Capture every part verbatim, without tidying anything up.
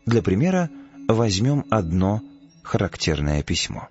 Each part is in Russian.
Для примера возьмем одно характерное письмо.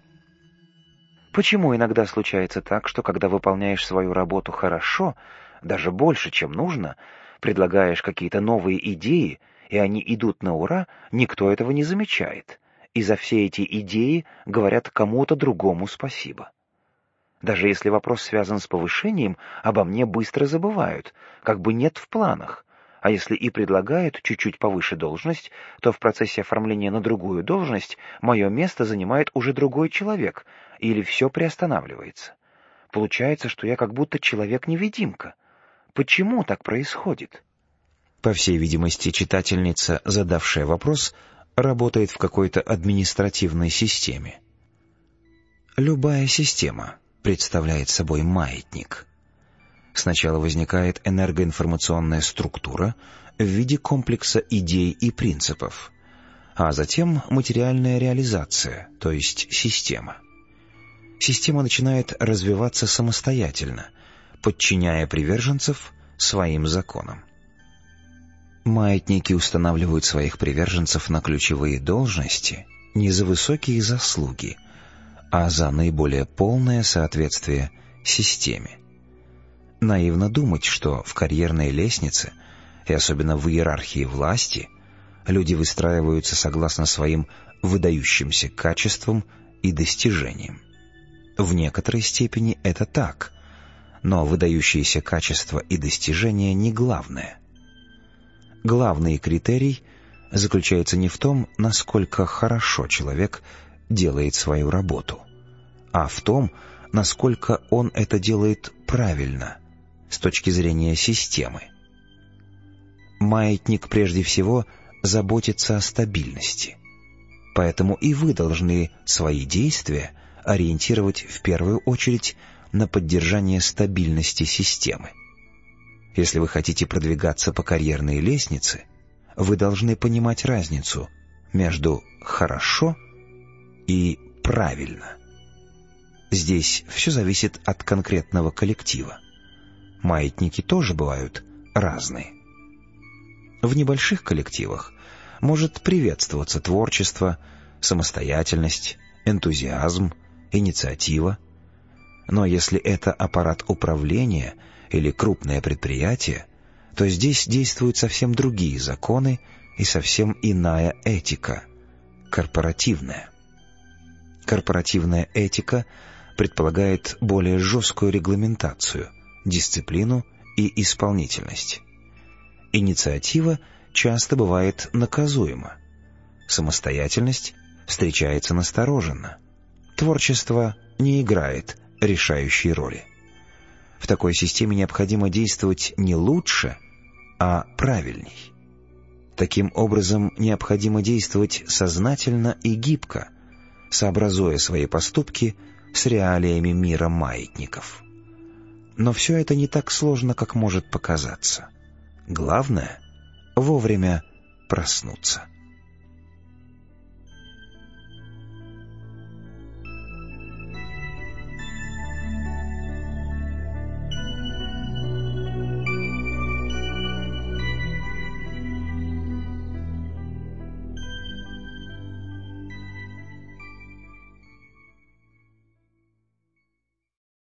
Почему иногда случается так, что когда выполняешь свою работу хорошо, даже больше, чем нужно, предлагаешь какие-то новые идеи, и они идут на ура, никто этого не замечает, и за все эти идеи говорят кому-то другому спасибо? Даже если вопрос связан с повышением, обо мне быстро забывают, как бы нет в планах. А если и предлагают чуть-чуть повыше должность, то в процессе оформления на другую должность мое место занимает уже другой человек, или все приостанавливается. Получается, что я как будто человек-невидимка. Почему так происходит? По всей видимости, читательница, задавшая вопрос, работает в какой-то административной системе. Любая система представляет собой маятник. Сначала возникает энергоинформационная структура в виде комплекса идей и принципов, а затем материальная реализация, то есть система. Система начинает развиваться самостоятельно, подчиняя приверженцев своим законам. Маятники устанавливают своих приверженцев на ключевые должности не за высокие заслуги, а за наиболее полное соответствие системе. Наивно думать, что в карьерной лестнице, и особенно в иерархии власти, люди выстраиваются согласно своим выдающимся качествам и достижениям. В некоторой степени это так, но выдающиеся качества и достижения не главное. Главный критерий заключается не в том, насколько хорошо человек делает свою работу, а в том, насколько он это делает правильно, с точки зрения системы. Маятник прежде всего заботится о стабильности, поэтому и вы должны свои действия ориентировать в первую очередь на поддержание стабильности системы. Если вы хотите продвигаться по карьерной лестнице, вы должны понимать разницу между «хорошо» и «правильно». Здесь все зависит от конкретного коллектива. Маятники тоже бывают разные. В небольших коллективах может приветствоваться творчество, самостоятельность, энтузиазм, инициатива. Но если это аппарат управления или крупное предприятие, то здесь действуют совсем другие законы и совсем иная этика, корпоративная. Корпоративная этика предполагает более жесткую регламентацию, дисциплину и исполнительность. Инициатива часто бывает наказуема. Самостоятельность встречается настороженно. Творчество не играет решающей роли. В такой системе необходимо действовать не лучше, а правильней. Таким образом, необходимо действовать сознательно и гибко, сообразуя свои поступки с реалиями мира маятников. Но все это не так сложно, как может показаться. Главное — вовремя проснуться.